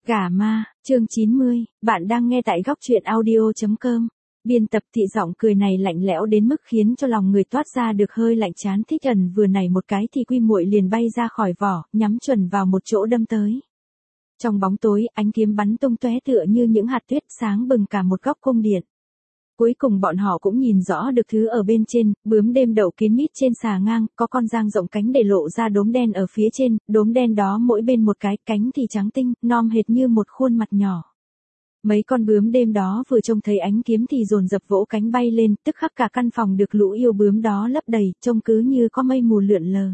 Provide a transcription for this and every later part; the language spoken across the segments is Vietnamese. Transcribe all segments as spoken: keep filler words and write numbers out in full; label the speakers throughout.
Speaker 1: Gả ma, chương chín mươi, bạn đang nghe tại góc truyện audio chấm com. Biên tập Thị giọng cười này lạnh lẽo đến mức khiến cho lòng người toát ra được hơi lạnh chán. Thích Ẩn vừa nảy một cái thì Quy Muội liền bay ra khỏi vỏ, nhắm chuẩn vào một chỗ đâm tới. Trong bóng tối, ánh kiếm bắn tung tóe tựa như những hạt tuyết sáng bừng cả một góc cung điện. Cuối cùng bọn họ cũng nhìn rõ được thứ ở bên trên, bướm đêm đậu kín mít trên xà ngang, có con dang rộng cánh để lộ ra đốm đen ở phía trên, đốm đen đó mỗi bên một cái, cánh thì trắng tinh, non hệt như một khuôn mặt nhỏ. Mấy con bướm đêm đó vừa trông thấy ánh kiếm thì dồn dập vỗ cánh bay lên, tức khắc cả căn phòng được lũ yêu bướm đó lấp đầy, trông cứ như có mây mù lượn lờ.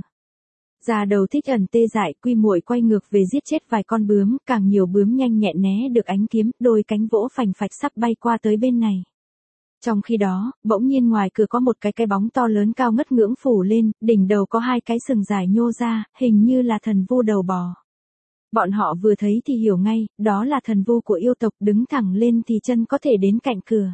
Speaker 1: Da đầu Thích Ẩn tê dại, Quy Muội quay ngược về giết chết vài con bướm, càng nhiều bướm nhanh nhẹn né được ánh kiếm, đôi cánh vỗ phành phạch sắp bay qua tới bên này. Trong khi đó, bỗng nhiên ngoài cửa có một cái cái bóng to lớn cao ngất ngưỡng phủ lên, đỉnh đầu có hai cái sừng dài nhô ra, hình như là thần vu đầu bò. Bọn họ vừa thấy thì hiểu ngay, đó là thần vu của yêu tộc, đứng thẳng lên thì chân có thể đến cạnh cửa.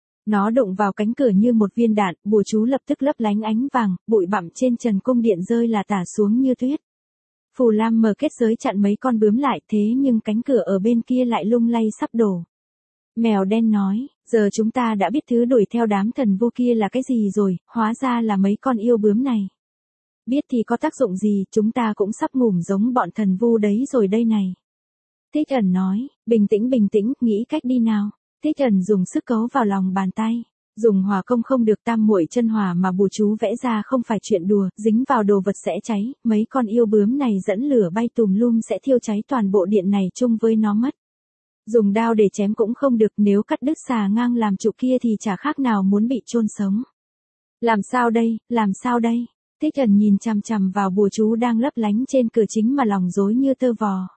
Speaker 1: Nó đụng vào cánh cửa như một viên đạn, bùa chú lập tức lấp lánh ánh vàng, bụi bặm trên trần cung điện rơi là tả xuống như tuyết. Phù Lam mở kết giới chặn mấy con bướm lại, thế nhưng cánh cửa ở bên kia lại lung lay sắp đổ. Mèo đen nói, giờ chúng ta đã biết thứ đuổi theo đám thần vu kia là cái gì rồi, hóa ra là mấy con yêu bướm này. Biết thì có tác dụng gì, chúng ta cũng sắp ngủm giống bọn thần vu đấy rồi đây này. Thích Ẩn nói, bình tĩnh bình tĩnh, nghĩ cách đi nào. Thích Ẩn dùng sức cấu vào lòng bàn tay. Dùng hỏa công không được, tam muội chân hỏa mà bùa chú vẽ ra không phải chuyện đùa, dính vào đồ vật sẽ cháy, mấy con yêu bướm này dẫn lửa bay tùm lum sẽ thiêu cháy toàn bộ điện này chung với nó mất. Dùng đao để chém cũng không được, nếu cắt đứt xà ngang làm trụ kia thì chả khác nào muốn bị chôn sống. Làm sao đây, làm sao đây? Thích Ẩn nhìn chằm chằm vào bùa chú đang lấp lánh trên cửa chính mà lòng rối như tơ vò.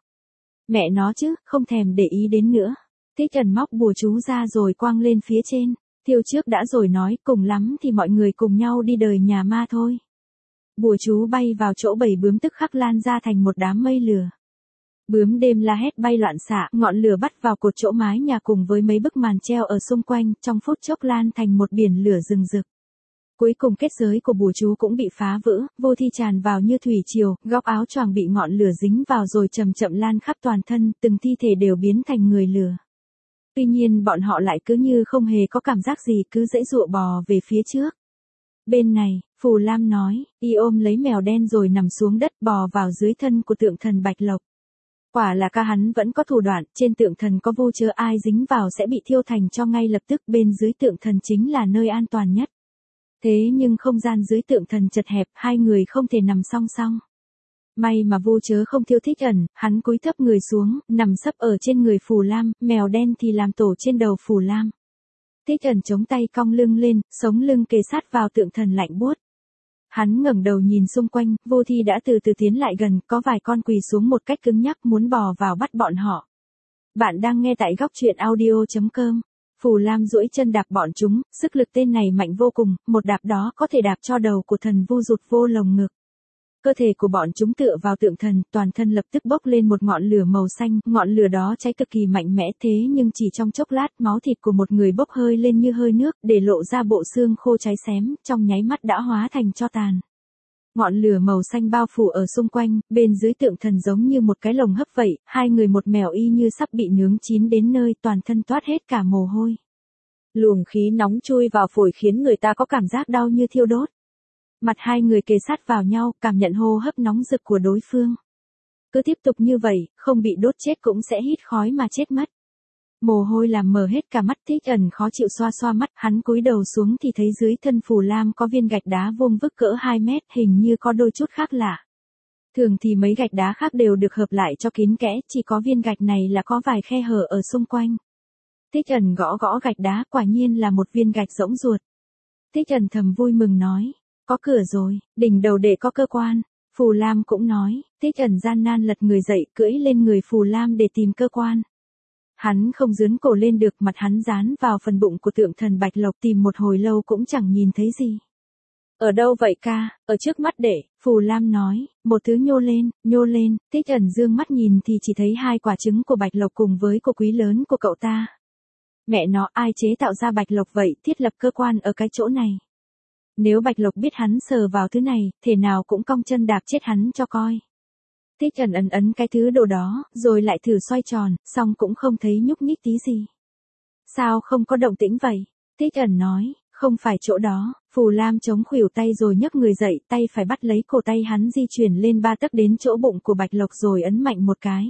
Speaker 1: Mẹ nó chứ, không thèm để ý đến nữa. Thích Ẩn móc bùa chú ra rồi quăng lên phía trên. Thiêu trước đã rồi nói, cùng lắm thì mọi người cùng nhau đi đời nhà ma thôi. Bùa chú bay vào chỗ bảy bướm tức khắc lan ra thành một đám mây lửa. Bướm đêm la hét bay loạn xạ, ngọn lửa bắt vào cột chỗ mái nhà cùng với mấy bức màn treo ở xung quanh, trong phút chốc lan thành một biển lửa rừng rực. Cuối cùng kết giới của bùa chú cũng bị phá vỡ, vô thi tràn vào như thủy triều, góc áo choàng bị ngọn lửa dính vào rồi chậm chậm lan khắp toàn thân, từng thi thể đều biến thành người lửa. Tuy nhiên bọn họ lại cứ như không hề có cảm giác gì, cứ giãy giụa bò về phía trước. Bên này, Phù Lam nói, y ôm lấy mèo đen rồi nằm xuống đất bò vào dưới thân của tượng thần Bạch Lộc. Quả là ca hắn vẫn có thủ đoạn, trên tượng thần có vu chớ ai dính vào sẽ bị thiêu thành cho ngay lập tức, bên dưới tượng thần chính là nơi an toàn nhất. Thế nhưng không gian dưới tượng thần chật hẹp, hai người không thể nằm song song. May mà vu chớ không thiêu Thích Ẩn, hắn cúi thấp người xuống, nằm sấp ở trên người Phù Lam, mèo đen thì làm tổ trên đầu Phù Lam. Thích Ẩn chống tay cong lưng lên, sống lưng kề sát vào tượng thần lạnh buốt. Hắn ngẩng đầu nhìn xung quanh, vô thi đã từ từ tiến lại gần, có vài con quỳ xuống một cách cứng nhắc muốn bò vào bắt bọn họ. Bạn đang nghe tại góc truyện audio chấm com. Phù Lam duỗi chân đạp bọn chúng, sức lực tên này mạnh vô cùng, một đạp đó có thể đạp cho đầu của thần vu rụt vô lồng ngực. Cơ thể của bọn chúng tựa vào tượng thần, toàn thân lập tức bốc lên một ngọn lửa màu xanh, ngọn lửa đó cháy cực kỳ mạnh mẽ, thế nhưng chỉ trong chốc lát, máu thịt của một người bốc hơi lên như hơi nước, để lộ ra bộ xương khô cháy xém, trong nháy mắt đã hóa thành tro tàn. Ngọn lửa màu xanh bao phủ ở xung quanh, bên dưới tượng thần giống như một cái lồng hấp vậy, hai người một mèo y như sắp bị nướng chín đến nơi, toàn thân toát hết cả mồ hôi. Luồng khí nóng chui vào phổi khiến người ta có cảm giác đau như thiêu đốt. Mặt hai người kề sát vào nhau, cảm nhận hô hấp nóng rực của đối phương. Cứ tiếp tục như vậy, không bị đốt chết cũng sẽ hít khói mà chết mất. Mồ hôi làm mờ hết cả mắt. Thích Ẩn khó chịu xoa xoa mắt, hắn cúi đầu xuống thì thấy dưới thân Phù Lam có viên gạch đá vuông vức cỡ hai mét, hình như có đôi chút khác lạ. Thường thì mấy gạch đá khác đều được hợp lại cho kín kẽ, chỉ có viên gạch này là có vài khe hở ở xung quanh. Thích Ẩn gõ gõ gạch đá, quả nhiên là một viên gạch rỗng ruột. Thích Ẩn thầm vui mừng nói, có cửa rồi, đỉnh đầu để có cơ quan. Phù Lam cũng nói, Thích Ẩn gian nan lật người dậy, cưỡi lên người Phù Lam để tìm cơ quan. Hắn không dướn cổ lên được, mặt hắn dán vào phần bụng của tượng thần Bạch Lộc, tìm một hồi lâu cũng chẳng nhìn thấy gì. Ở đâu vậy ca? Ở trước mắt để, Phù Lam nói, một thứ nhô lên, nhô lên. Thích Ẩn dương mắt nhìn thì chỉ thấy hai quả trứng của Bạch Lộc cùng với cô quý lớn của cậu ta. Mẹ nó, ai chế tạo ra Bạch Lộc vậy, thiết lập cơ quan ở cái chỗ này. Nếu Bạch Lộc biết hắn sờ vào thứ này, thể nào cũng cong chân đạp chết hắn cho coi. Thích ẩn ấn ấn cái thứ đồ đó, rồi lại thử xoay tròn, xong cũng không thấy nhúc nhích tí gì. Sao không có động tĩnh vậy? Thích ẩn nói, không phải chỗ đó. Phù Lam chống khuỷu tay rồi nhấc người dậy, tay phải bắt lấy cổ tay hắn di chuyển lên ba tấc đến chỗ bụng của Bạch Lộc rồi ấn mạnh một cái.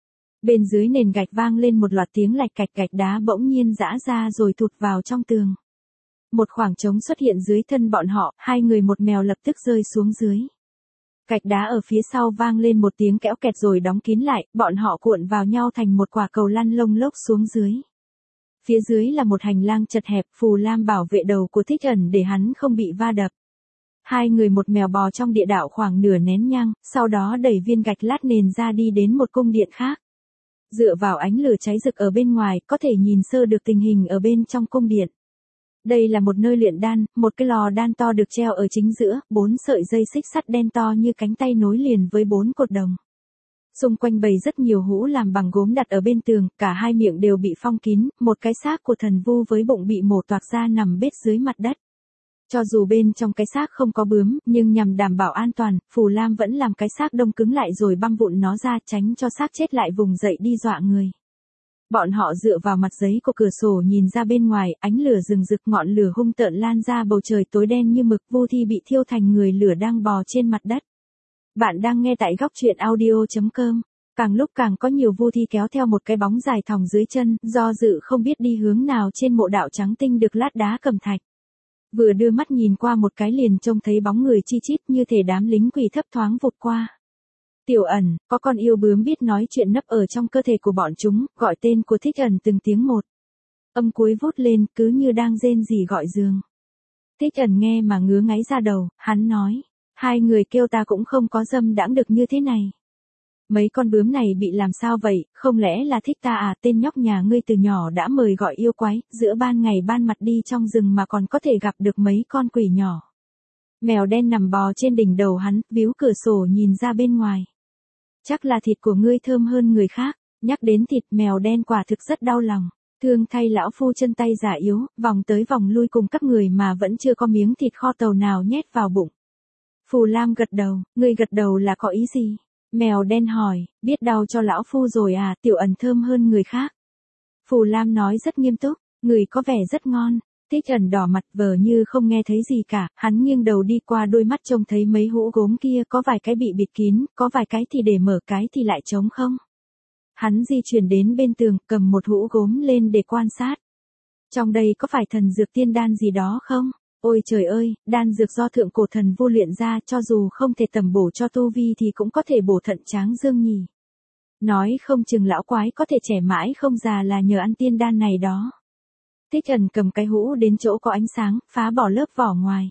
Speaker 1: Bên dưới nền gạch vang lên một loạt tiếng lạch cạch, gạch đá bỗng nhiên giã ra rồi thụt vào trong tường. Một khoảng trống xuất hiện dưới thân bọn họ, hai người một mèo lập tức rơi xuống dưới. Gạch đá ở phía sau vang lên một tiếng kẽo kẹt rồi đóng kín lại, bọn họ cuộn vào nhau thành một quả cầu lăn lông lốc xuống dưới. Phía dưới là một hành lang chật hẹp, Phù Lam bảo vệ đầu của Thích ẩn để hắn không bị va đập. Hai người một mèo bò trong địa đạo khoảng nửa nén nhang, sau đó đẩy viên gạch lát nền ra đi đến một cung điện khác. Dựa vào ánh lửa cháy rực ở bên ngoài, có thể nhìn sơ được tình hình ở bên trong cung điện. Đây là một nơi luyện đan, một cái lò đan to được treo ở chính giữa, bốn sợi dây xích sắt đen to như cánh tay nối liền với bốn cột đồng. Xung quanh bày rất nhiều hũ làm bằng gốm đặt ở bên tường, cả hai miệng đều bị phong kín, một cái xác của thần vu với bụng bị mổ toạc ra nằm bết dưới mặt đất. Cho dù bên trong cái xác không có bướm, nhưng nhằm đảm bảo an toàn, Phù Lam vẫn làm cái xác đông cứng lại rồi băm vụn nó ra tránh cho xác chết lại vùng dậy đi dọa người. Bọn họ dựa vào mặt giấy của cửa sổ nhìn ra bên ngoài, ánh lửa rừng rực, ngọn lửa hung tợn lan ra bầu trời tối đen như mực, Vu Thi bị thiêu thành người lửa đang bò trên mặt đất. Bạn đang nghe tại góc truyện audio chấm com. Càng lúc càng có nhiều Vu Thi kéo theo một cái bóng dài thòng dưới chân, do dự không biết đi hướng nào trên mộ đạo trắng tinh được lát đá cẩm thạch. Vừa đưa mắt nhìn qua một cái liền trông thấy bóng người chi chít như thể đám lính quỷ thấp thoáng vụt qua. Tiểu ẩn, có con yêu bướm biết nói chuyện nấp ở trong cơ thể của bọn chúng, gọi tên của Thích ẩn từng tiếng một. Âm cuối vút lên, cứ như đang rên rỉ gọi giường. Thích ẩn nghe mà ngứa ngáy ra đầu, hắn nói, hai người kêu ta cũng không có dâm đãng được như thế này. Mấy con bướm này bị làm sao vậy, không lẽ là thích ta à, tên nhóc nhà ngươi từ nhỏ đã mời gọi yêu quái, giữa ban ngày ban mặt đi trong rừng mà còn có thể gặp được mấy con quỷ nhỏ. Mèo đen nằm bò trên đỉnh đầu hắn, víu cửa sổ nhìn ra bên ngoài. Chắc là thịt của ngươi thơm hơn người khác, nhắc đến thịt mèo đen quả thực rất đau lòng. Thương thay lão phu chân tay già yếu, vòng tới vòng lui cùng các người mà vẫn chưa có miếng thịt kho tàu nào nhét vào bụng. Phù Lam gật đầu, ngươi gật đầu là có ý gì? Mèo đen hỏi, biết đau cho lão phu rồi à, tiểu ẩn thơm hơn người khác. Phù Lam nói rất nghiêm túc, người có vẻ rất ngon. Thích ẩn đỏ mặt vờ như không nghe thấy gì cả, hắn nghiêng đầu đi qua đôi mắt trông thấy mấy hũ gốm kia, có vài cái bị bịt kín, có vài cái thì để mở, cái thì lại trống không. Hắn di chuyển đến bên tường, cầm một hũ gốm lên để quan sát. Trong đây có phải thần dược tiên đan gì đó không? Ôi trời ơi, đan dược do thượng cổ thần vu luyện ra, cho dù không thể tầm bổ cho tu vi thì cũng có thể bổ thận tráng dương nhỉ. Nói không chừng lão quái có thể trẻ mãi không già là nhờ ăn tiên đan này đó. Thích ẩn cầm cái hũ đến chỗ có ánh sáng, phá bỏ lớp vỏ ngoài.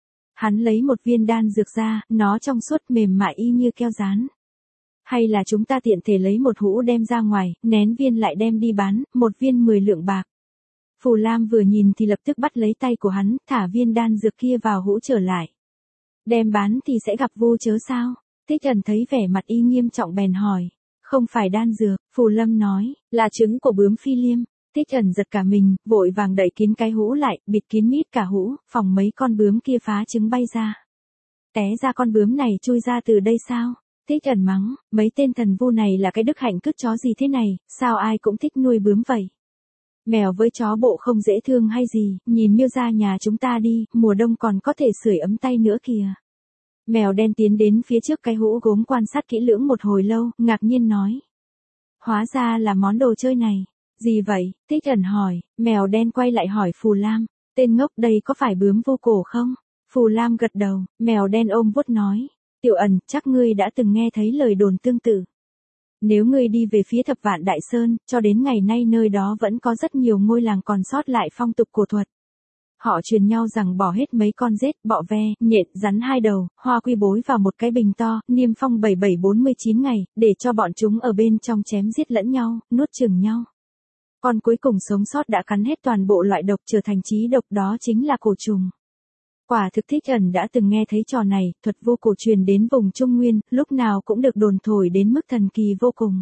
Speaker 1: Hắn lấy một viên đan dược ra, nó trong suốt mềm mại y như keo dán. Hay là chúng ta tiện thể lấy một hũ đem ra ngoài, nén viên lại đem đi bán, một viên mười lượng bạc. Phù Lam vừa nhìn thì lập tức bắt lấy tay của hắn, thả viên đan dược kia vào hũ trở lại. Đem bán thì sẽ gặp vu chớ sao? Thích ẩn thấy vẻ mặt y nghiêm trọng bèn hỏi. Không phải đan dược, Phù Lâm nói, là trứng của bướm phi liêm. Thích ẩn giật cả mình, vội vàng đẩy kín cái hũ lại, bịt kín mít cả hũ, phòng mấy con bướm kia phá trứng bay ra. Té ra con bướm này chui ra từ đây sao? Thích ẩn mắng, mấy tên thần vu này là cái đức hạnh cứt chó gì thế này, sao ai cũng thích nuôi bướm vậy? Mèo với chó bộ không dễ thương hay gì, nhìn Miêu ra nhà chúng ta đi, mùa đông còn có thể sưởi ấm tay nữa kìa. Mèo đen tiến đến phía trước cái hũ gốm quan sát kỹ lưỡng một hồi lâu, ngạc nhiên nói. Hóa ra là món đồ chơi này. Gì vậy? Thích ẩn hỏi, mèo đen quay lại hỏi Phù Lam, tên ngốc đây có phải bướm vô cổ không? Phù Lam gật đầu, mèo đen ôm vuốt nói, tiểu ẩn, chắc ngươi đã từng nghe thấy lời đồn tương tự. Nếu ngươi đi về phía Thập Vạn Đại Sơn, cho đến ngày nay nơi đó vẫn có rất nhiều ngôi làng còn sót lại phong tục cổ thuật. Họ truyền nhau rằng bỏ hết mấy con rết, bọ ve, nhện, rắn hai đầu, hoa quy bối vào một cái bình to, niêm phong bảy bảy bốn mươi chín ngày, để cho bọn chúng ở bên trong chém giết lẫn nhau, nuốt chửng nhau. Con cuối cùng sống sót đã cắn hết toàn bộ loại độc trở thành chí độc, đó chính là cổ trùng. Quả thực Thích ẩn đã từng nghe thấy trò này, thuật vu cổ truyền đến vùng Trung Nguyên, lúc nào cũng được đồn thổi đến mức thần kỳ vô cùng.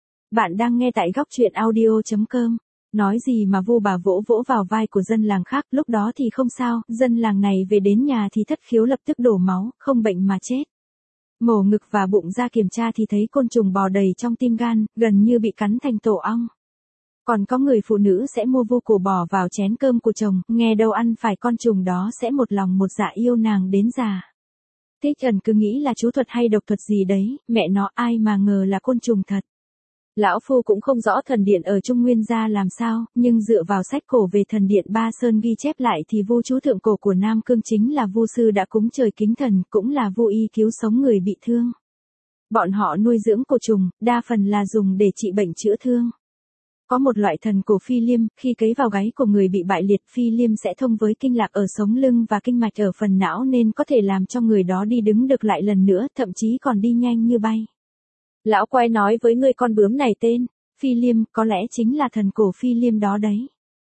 Speaker 1: Bạn đang nghe tại góc truyện audio chấm com. Nói gì mà vu bà vỗ vỗ vào vai của dân làng khác, lúc đó thì không sao, dân làng này về đến nhà thì thất khiếu lập tức đổ máu, không bệnh mà chết. Mổ ngực và bụng ra kiểm tra thì thấy côn trùng bò đầy trong tim gan, gần như bị cắn thành tổ ong. Còn có người phụ nữ sẽ mua vu cổ bò vào chén cơm của chồng, nghe đâu ăn phải con trùng đó sẽ một lòng một dạ yêu nàng đến già. Thích Ẩn cứ nghĩ là chú thuật hay độc thuật gì đấy, mẹ nó ai mà ngờ là côn trùng thật. Lão Phu cũng không rõ thần điện ở Trung Nguyên gia làm sao, nhưng dựa vào sách cổ về thần điện Ba Sơn ghi chép lại thì vu chú thượng cổ của Nam Cương chính là vu sư đã cúng trời kính thần, cũng là vu y cứu sống người bị thương. Bọn họ nuôi dưỡng cổ trùng, đa phần là dùng để trị bệnh chữa thương. Có một loại thần cổ phi liêm, khi cấy vào gáy của người bị bại liệt, phi liêm sẽ thông với kinh lạc ở sống lưng và kinh mạch ở phần não nên có thể làm cho người đó đi đứng được lại lần nữa, thậm chí còn đi nhanh như bay. Lão quái nói với người con bướm này tên phi liêm, có lẽ chính là thần cổ phi liêm đó đấy.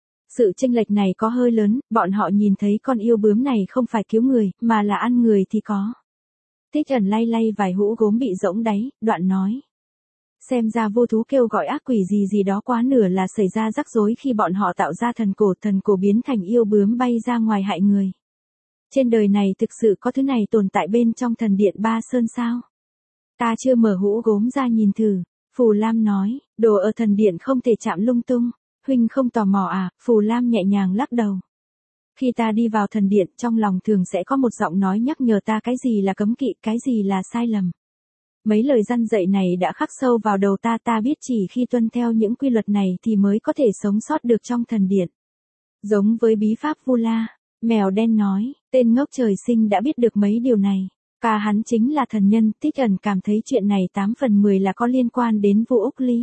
Speaker 1: Sự chênh lệch này có hơi lớn, bọn họ nhìn thấy con yêu bướm này không phải cứu người, mà là ăn người thì có. Thích Ẩn lay lay vài hũ gốm bị rỗng đáy, đoạn nói. Xem ra vô thú kêu gọi ác quỷ gì gì đó quá nửa là xảy ra rắc rối khi bọn họ tạo ra thần cổ, thần cổ biến thành yêu bướm bay ra ngoài hại người. Trên đời này thực sự có thứ này tồn tại bên trong thần điện Ba Sơn sao? Ta chưa mở hũ gốm ra nhìn thử. Phù Lam nói, đồ ở thần điện không thể chạm lung tung. Huynh không tò mò à? Phù Lam nhẹ nhàng lắc đầu. Khi ta đi vào thần điện, trong lòng thường sẽ có một giọng nói nhắc nhở ta cái gì là cấm kỵ, cái gì là sai lầm. Mấy lời răn dạy này đã khắc sâu vào đầu ta, ta biết chỉ khi tuân theo những quy luật này thì mới có thể sống sót được trong thần điện. Giống với bí pháp Vu La, mèo đen nói, tên ngốc trời sinh đã biết được mấy điều này. Cả hắn chính là thần nhân. Thích Ẩn cảm thấy chuyện này tám phần mười là có liên quan đến Vu Úc Ly.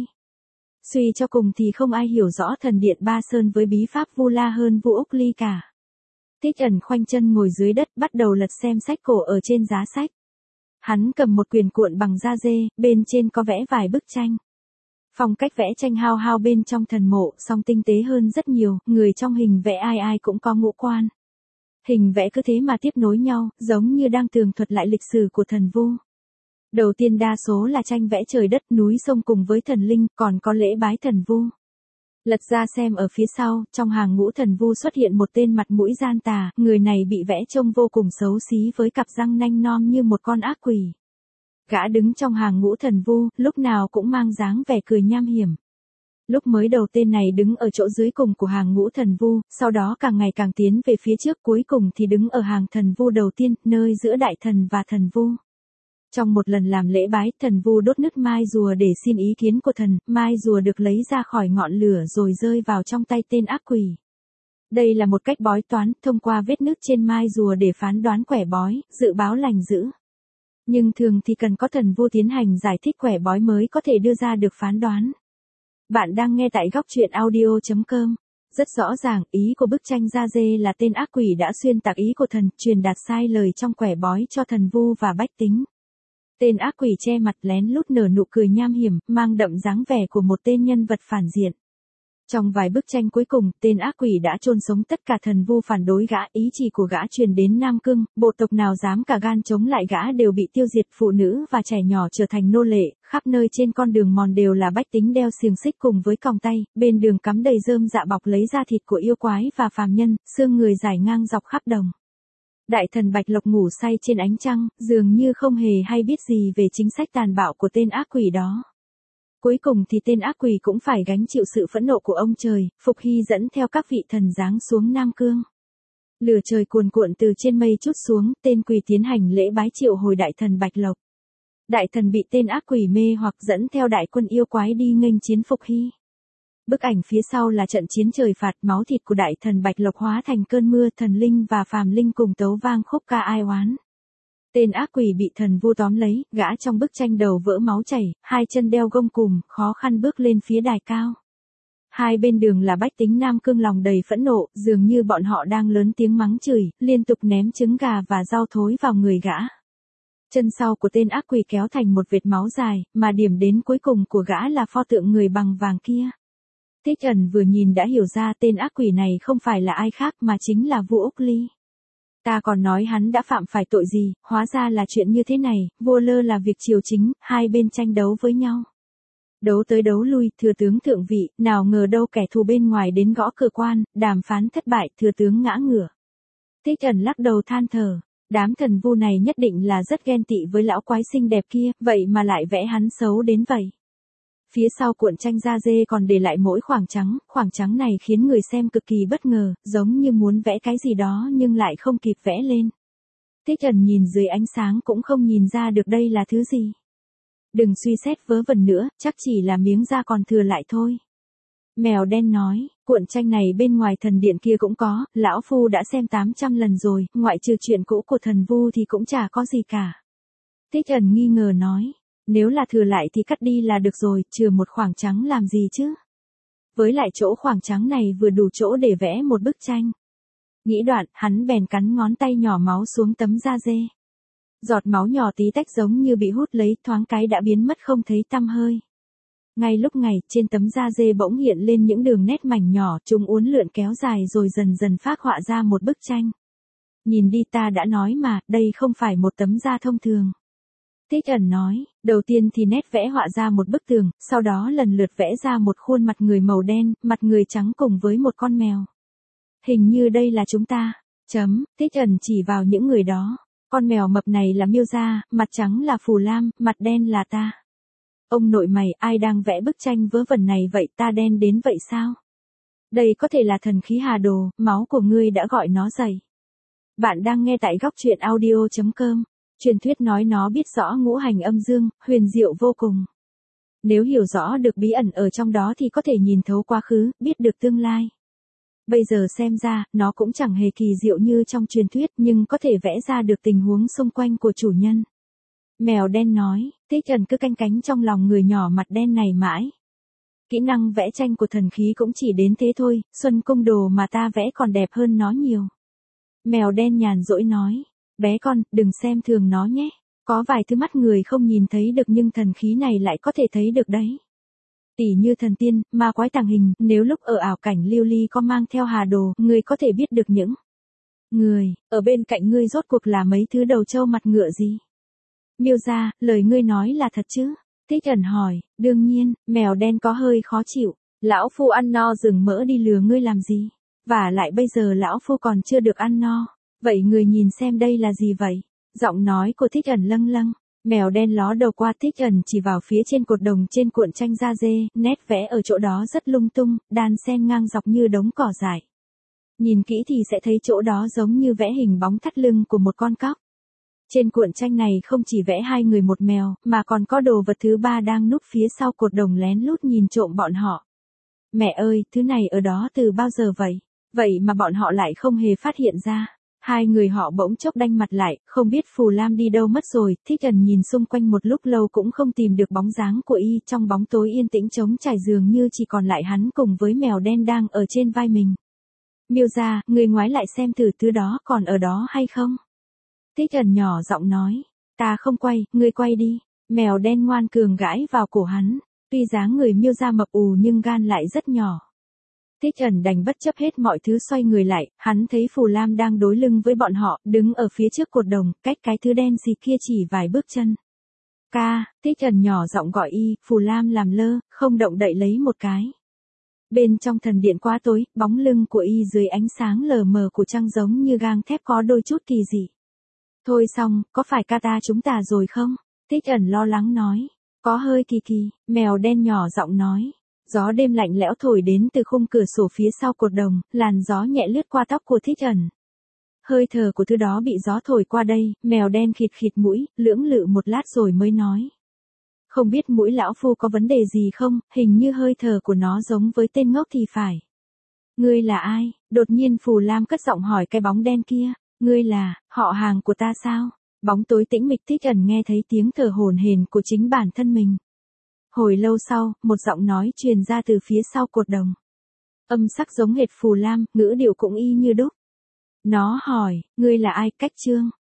Speaker 1: Suy cho cùng thì không ai hiểu rõ thần điện Ba Sơn với bí pháp Vu La hơn Vu Úc Ly cả. Thích Ẩn khoanh chân ngồi dưới đất bắt đầu lật xem sách cổ ở trên giá sách. Hắn cầm một quyển cuộn bằng da dê, bên trên có vẽ vài bức tranh. Phong cách vẽ tranh hao hao bên trong thần mộ, song tinh tế hơn rất nhiều, người trong hình vẽ ai ai cũng có ngũ quan. Hình vẽ cứ thế mà tiếp nối nhau, giống như đang tường thuật lại lịch sử của thần Vu. Đầu tiên đa số là tranh vẽ trời đất núi sông cùng với thần linh, còn có lễ bái thần Vu. Lật ra xem ở phía sau, trong hàng ngũ thần Vu xuất hiện một tên mặt mũi gian tà, người này bị vẽ trông vô cùng xấu xí với cặp răng nanh non như một con ác quỷ. Gã đứng trong hàng ngũ thần Vu, lúc nào cũng mang dáng vẻ cười nham hiểm. Lúc mới đầu tên này đứng ở chỗ dưới cùng của hàng ngũ thần Vu, sau đó càng ngày càng tiến về phía trước, cuối cùng thì đứng ở hàng thần Vu đầu tiên, nơi giữa đại thần và thần Vu. Trong một lần làm lễ bái, thần Vu đốt nứt mai rùa để xin ý kiến của thần, mai rùa được lấy ra khỏi ngọn lửa rồi rơi vào trong tay tên ác quỷ. Đây là một cách bói toán, thông qua vết nứt trên mai rùa để phán đoán quẻ bói, dự báo lành dữ. Nhưng thường thì cần có thần Vu tiến hành giải thích quẻ bói mới có thể đưa ra được phán đoán. Bạn đang nghe tại góc truyện audio chấm com. Rất rõ ràng, ý của bức tranh da dê là tên ác quỷ đã xuyên tạc ý của thần, truyền đạt sai lời trong quẻ bói cho thần Vu và bách tính. Tên ác quỷ che mặt lén lút nở nụ cười nham hiểm, mang đậm dáng vẻ của một tên nhân vật phản diện. Trong vài bức tranh cuối cùng, tên ác quỷ đã chôn sống tất cả thần Vu phản đối gã, ý chỉ của gã truyền đến Nam Cương, bộ tộc nào dám cả gan chống lại gã đều bị tiêu diệt, phụ nữ và trẻ nhỏ trở thành nô lệ, khắp nơi trên con đường mòn đều là bách tính đeo xiềng xích cùng với còng tay, bên đường cắm đầy rơm dạ bọc lấy da thịt của yêu quái và phàm nhân, xương người rải ngang dọc khắp đồng. Đại thần Bạch Lộc ngủ say trên ánh trăng, dường như không hề hay biết gì về chính sách tàn bạo của tên ác quỷ đó. Cuối cùng thì tên ác quỷ cũng phải gánh chịu sự phẫn nộ của ông trời, Phục Hy dẫn theo các vị thần giáng xuống Nam Cương. Lửa trời cuồn cuộn từ trên mây trút xuống, tên quỷ tiến hành lễ bái triệu hồi đại thần Bạch Lộc. Đại thần bị tên ác quỷ mê hoặc dẫn theo đại quân yêu quái đi nghênh chiến Phục Hy. Bức ảnh phía sau là trận chiến trời phạt, máu thịt của đại thần Bạch Lộc hóa thành cơn mưa, thần linh và phàm linh cùng tấu vang khúc ca ai oán. Tên ác quỷ bị thần Vu tóm lấy, gã trong bức tranh đầu vỡ máu chảy, hai chân đeo gông cùm, khó khăn bước lên phía đài cao. Hai bên đường là bách tính Nam Cương lòng đầy phẫn nộ, dường như bọn họ đang lớn tiếng mắng chửi, liên tục ném trứng gà và rau thối vào người gã. Chân sau của tên ác quỷ kéo thành một vệt máu dài, mà điểm đến cuối cùng của gã là pho tượng người bằng vàng kia. Thích Ẩn vừa nhìn đã hiểu ra tên ác quỷ này không phải là ai khác mà chính là Vu Úc Ly. Ta còn nói hắn đã phạm phải tội gì, hóa ra là chuyện như thế này, vua lơ là việc triều chính, hai bên tranh đấu với nhau. Đấu tới đấu lui, thừa tướng thượng vị, nào ngờ đâu kẻ thù bên ngoài đến gõ cửa quan, đàm phán thất bại, thừa tướng ngã ngửa. Thích Ẩn lắc đầu than thở, Đám thần vu này nhất định là rất ghen tị với lão quái xinh đẹp kia, vậy mà lại vẽ hắn xấu đến vậy. Phía sau cuộn tranh da dê còn để lại mỗi khoảng trắng, khoảng trắng này khiến người xem cực kỳ bất ngờ, giống như muốn vẽ cái gì đó nhưng lại không kịp vẽ lên. Thích Ẩn nhìn dưới ánh sáng cũng không nhìn ra được đây là thứ gì. Đừng suy xét vớ vẩn nữa, chắc chỉ là miếng da còn thừa lại thôi. Mèo đen nói, cuộn tranh này bên ngoài thần điện kia cũng có, lão phu đã xem tám trăm lần rồi, ngoại trừ chuyện cũ của thần vu thì cũng chả có gì cả. Thích Ẩn nghi ngờ nói, nếu là thừa lại thì cắt đi là được rồi, trừ một khoảng trắng làm gì chứ? Với lại chỗ khoảng trắng này vừa đủ chỗ để vẽ một bức tranh. Nghĩ đoạn, hắn bèn cắn ngón tay nhỏ máu xuống tấm da dê. Giọt máu nhỏ tí tách giống như bị hút lấy, thoáng cái đã biến mất không thấy tăm hơi. Ngay lúc này, trên tấm da dê bỗng hiện lên những đường nét mảnh nhỏ, chúng uốn lượn kéo dài rồi dần dần phác họa ra một bức tranh. Nhìn đi, ta đã nói mà, đây không phải một tấm da thông thường. Thích Ẩn nói, đầu tiên thì nét vẽ họa ra một bức tường, sau đó lần lượt vẽ ra một khuôn mặt người màu đen, mặt người trắng cùng với một con mèo. Hình như đây là chúng ta. Chấm, Thích Ẩn chỉ vào những người đó. Con mèo mập này là Miêu Gia, mặt trắng là Phù Lam, mặt đen là ta. Ông nội mày, ai đang vẽ bức tranh vớ vẩn này vậy, ta đen đến vậy sao? Đây có thể là thần khí Hà Đồ, máu của ngươi đã gọi nó dậy. Bạn đang nghe tại góc truyện audio chấm com. Truyền thuyết nói nó biết rõ ngũ hành âm dương, huyền diệu vô cùng. Nếu hiểu rõ được bí ẩn ở trong đó thì có thể nhìn thấu quá khứ, biết được tương lai. Bây giờ xem ra, nó cũng chẳng hề kỳ diệu như trong truyền thuyết nhưng có thể vẽ ra được tình huống xung quanh của chủ nhân. Mèo đen nói, Thích Ẩn cứ canh cánh trong lòng người nhỏ mặt đen này mãi. Kỹ năng vẽ tranh của thần khí cũng chỉ đến thế thôi, Xuân Cung Đồ mà ta vẽ còn đẹp hơn nó nhiều. Mèo đen nhàn rỗi nói, bé con, đừng xem thường nó nhé. Có vài thứ mắt người không nhìn thấy được nhưng thần khí này lại có thể thấy được đấy. Tỉ như thần tiên, ma quái tàng hình, nếu lúc ở ảo cảnh lưu ly có mang theo Hà Đồ, ngươi có thể biết được những người ở bên cạnh ngươi rốt cuộc là mấy thứ đầu trâu mặt ngựa gì. Miêu Gia, lời ngươi nói là thật chứ? Thích Ẩn hỏi, đương nhiên, mèo đen có hơi khó chịu. Lão phu ăn no rừng mỡ đi lừa ngươi làm gì? Và lại bây giờ lão phu còn chưa được ăn no. Vậy người nhìn xem đây là gì vậy? Giọng nói của Thích Ẩn lâng lâng. Mèo đen ló đầu qua, Thích Ẩn chỉ vào phía trên cột đồng trên cuộn tranh da dê, nét vẽ ở chỗ đó rất lung tung, đan xen ngang dọc như đống cỏ dại. Nhìn kỹ thì sẽ thấy chỗ đó giống như vẽ hình bóng thắt lưng của một con cóc. Trên cuộn tranh này không chỉ vẽ hai người một mèo, mà còn có đồ vật thứ ba đang núp phía sau cột đồng lén lút nhìn trộm bọn họ. Mẹ ơi, thứ này ở đó từ bao giờ vậy? Vậy mà bọn họ lại không hề phát hiện ra. Hai người họ bỗng chốc đanh mặt lại, không biết Phù Lam đi đâu mất rồi. Thích Ẩn nhìn xung quanh một lúc lâu cũng không tìm được bóng dáng của y, trong bóng tối yên tĩnh trống trải dường như chỉ còn lại hắn cùng với mèo đen đang ở trên vai mình. Miêu Gia, người ngoái lại xem thử thứ đó còn ở đó hay không? Thích Ẩn nhỏ giọng nói, ta không quay, ngươi quay đi. Mèo đen ngoan cường gãi vào cổ hắn, tuy dáng người Miêu Gia mập ù nhưng gan lại rất nhỏ. Thích Ẩn đành bất chấp hết mọi thứ xoay người lại, hắn thấy Phù Lam đang đối lưng với bọn họ, đứng ở phía trước cột đồng, cách cái thứ đen xì kia chỉ vài bước chân. Ca, Thích Ẩn nhỏ giọng gọi y, Phù Lam làm lơ, không động đậy lấy một cái. Bên trong thần điện quá tối, bóng lưng của y dưới ánh sáng lờ mờ của trăng giống như gang thép có đôi chút kỳ dị. Thôi xong, có phải ca ta chúng ta rồi không? Thích Ẩn lo lắng nói. Có hơi kỳ kỳ, mèo đen nhỏ giọng nói. Gió đêm lạnh lẽo thổi đến từ khung cửa sổ phía sau cột đồng, làn gió nhẹ lướt qua tóc của Thích Ẩn. Hơi thở của thứ đó bị gió thổi qua đây, mèo đen khịt khịt mũi, lưỡng lự một lát rồi mới nói. Không biết mũi lão phu có vấn đề gì không, hình như hơi thở của nó giống với tên ngốc thì phải. Ngươi là ai? Đột nhiên Phù Lam cất giọng hỏi cái bóng đen kia. Ngươi là, họ hàng của ta sao? Bóng tối tĩnh mịch. Thích Ẩn nghe thấy tiếng thở hổn hển của chính bản thân mình. Hồi lâu sau, một giọng nói truyền ra từ phía sau cột đồng. Âm sắc giống hệt Phù Lam, ngữ điệu cũng y như đúc. Nó hỏi, ngươi là ai? Cách Trương?